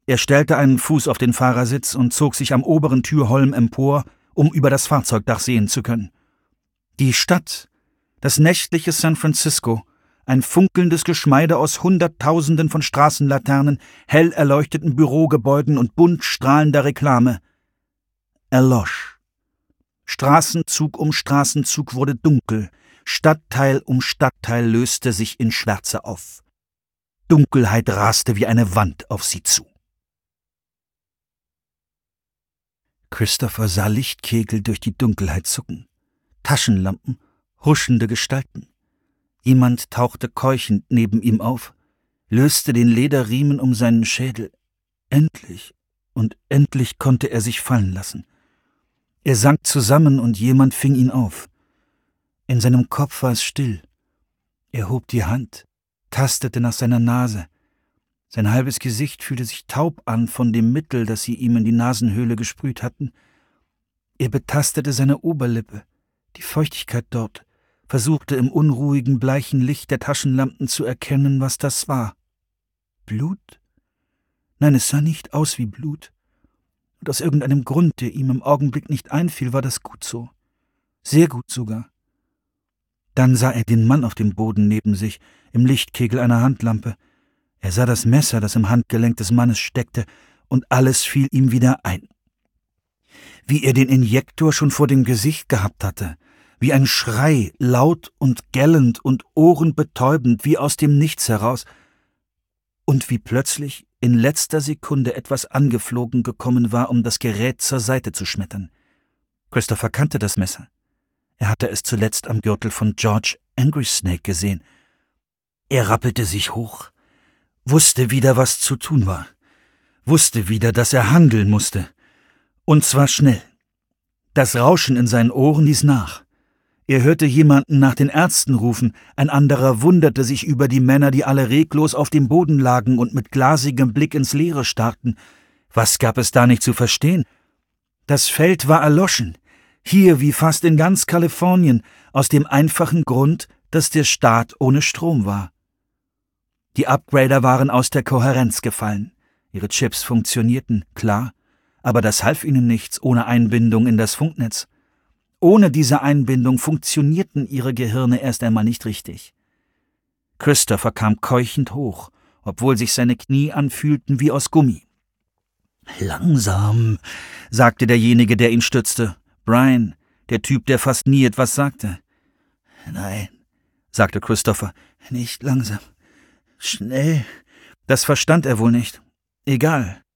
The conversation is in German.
Er stellte einen Fuß auf den Fahrersitz und zog sich am oberen Türholm empor, um über das Fahrzeugdach sehen zu können. Die Stadt, das nächtliche San Francisco, ein funkelndes Geschmeide aus Hunderttausenden von Straßenlaternen, hell erleuchteten Bürogebäuden und bunt strahlender Reklame, erlosch. Straßenzug um Straßenzug wurde dunkel, Stadtteil um Stadtteil löste sich in Schwärze auf. Dunkelheit raste wie eine Wand auf sie zu. Christopher sah Lichtkegel durch die Dunkelheit zucken, Taschenlampen, huschende Gestalten. Jemand tauchte keuchend neben ihm auf, löste den Lederriemen um seinen Schädel. Endlich und endlich konnte er sich fallen lassen. Er sank zusammen und jemand fing ihn auf. In seinem Kopf war es still. Er hob die Hand, tastete nach seiner Nase. Sein halbes Gesicht fühlte sich taub an von dem Mittel, das sie ihm in die Nasenhöhle gesprüht hatten. Er betastete seine Oberlippe, die Feuchtigkeit dort, versuchte im unruhigen, bleichen Licht der Taschenlampen zu erkennen, was das war. Blut? Nein, es sah nicht aus wie Blut. Und aus irgendeinem Grund, der ihm im Augenblick nicht einfiel, war das gut so. Sehr gut sogar. Dann sah er den Mann auf dem Boden neben sich, im Lichtkegel einer Handlampe. Er sah das Messer, das im Handgelenk des Mannes steckte, und alles fiel ihm wieder ein. Wie er den Injektor schon vor dem Gesicht gehabt hatte, wie ein Schrei, laut und gellend und ohrenbetäubend, wie aus dem Nichts heraus, und wie plötzlich in letzter Sekunde etwas angeflogen gekommen war, um das Gerät zur Seite zu schmettern. Christopher kannte das Messer. Er hatte es zuletzt am Gürtel von George Angry Snake gesehen. Er rappelte sich hoch, wusste wieder, was zu tun war, wusste wieder, dass er handeln musste. Und zwar schnell. Das Rauschen in seinen Ohren ließ nach. Er hörte jemanden nach den Ärzten rufen, ein anderer wunderte sich über die Männer, die alle reglos auf dem Boden lagen und mit glasigem Blick ins Leere starrten. Was gab es da nicht zu verstehen? Das Feld war erloschen, hier wie fast in ganz Kalifornien, aus dem einfachen Grund, dass der Staat ohne Strom war. Die Upgrader waren aus der Kohärenz gefallen. Ihre Chips funktionierten, klar, aber das half ihnen nichts ohne Einbindung in das Funknetz. Ohne diese Einbindung funktionierten ihre Gehirne erst einmal nicht richtig. Christopher kam keuchend hoch, obwohl sich seine Knie anfühlten wie aus Gummi. »Langsam«, sagte derjenige, der ihn stützte. Brian, der Typ, der fast nie etwas sagte. »Nein«, sagte Christopher, »nicht langsam. Schnell.« Das verstand er wohl nicht. Egal.